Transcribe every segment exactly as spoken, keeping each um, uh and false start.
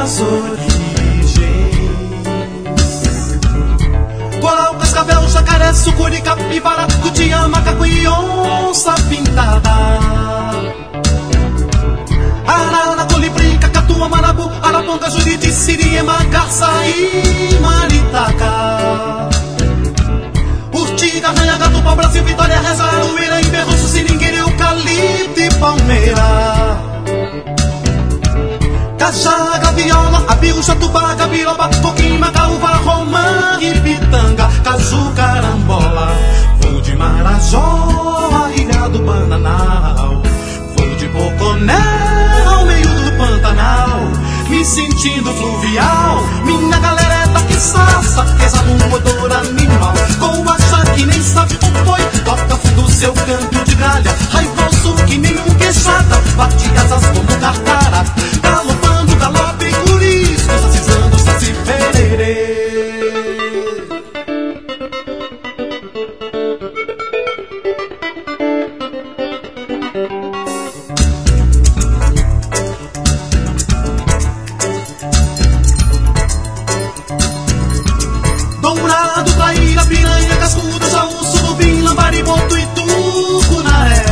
das origens. Coral, cascavel, jacaré, sucuri, capivara, cutia, macaco e onça pintada. Arara, colibri, cacatua, marabu, araponga, juriti, siriema, garça e maritaca. Urtiga, arranha, gato, pau, Brasil, Vitória, Reza, Arueira, Emberruço, seringueira, eucalipto e palmeira. Cajá, gaviola, abiu, jatubá, gabiroba, coquim, macaúva, romã e pitanga. Caju, carambola, voo de Marajó, ilha do Bananal. Voo de Poconé ao meio do Pantanal, me sentindo fluvial. Minha galera é taquiçaça, exala um odor animal. Com acha que nem sabe o foi, toca fundo seu canto de galha. Raivoso que nem um queixada, bate asas como cartara. Galopando, galope e curisco, sacizando, saci pererê. Dourado, traíra, piranha, cascudo, jaú, surubim, lambari, boto e tucunaré.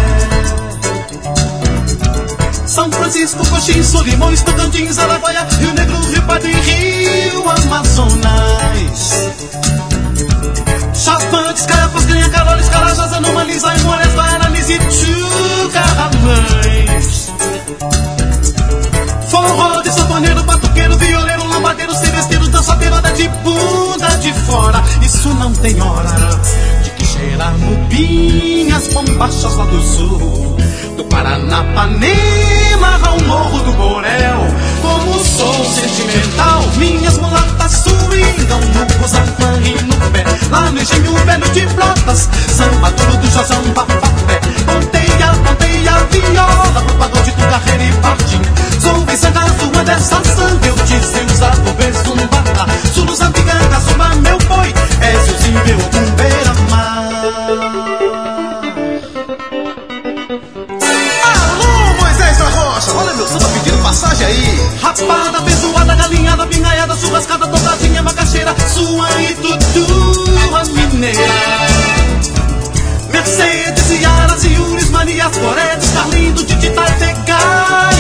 São Francisco, Coxim, Solimões, Tocantins, Araguaia, Rio Negro, Rio Padre, Rio Amazonas. Chavantes, Caiapós, Granha, Carolis, Carajás, Anomalias, Aimorés, Guaranis e Tchucarramães. Forró de sanfoneiro, batuqueiro, violeiro, lambadeiro, seresteiro, dançadeiro, até de bunda de fora. Isso não tem hora de que cheirar mupinhas, bombachas lá do sul, do Paranapanema ao morro do Borel. Como sou sentimental, minhas mulatas swingam no Cozapã e no pé. Lá no engenho velho de Brotas, samba duro do Josão Bafafé. Ponteia, ponteia, viola, pro pagode do Carreira e Partim. Sou Vicenta, sua dessa samba, eu disse usar o berço no batá. Sulu, Zampiganga, suma meu boi, é Zilzinho, meu cumbeira-mar. Olha meu samba pedindo passagem aí. Rapada, feijoada, galinhada, pingaiada, churrascada, dobradinha, macaxeira, sua e tudo a mineira. Mercedes, Yara, Ziuris, Manias, Coredes, Carlindo, Titita, Tegar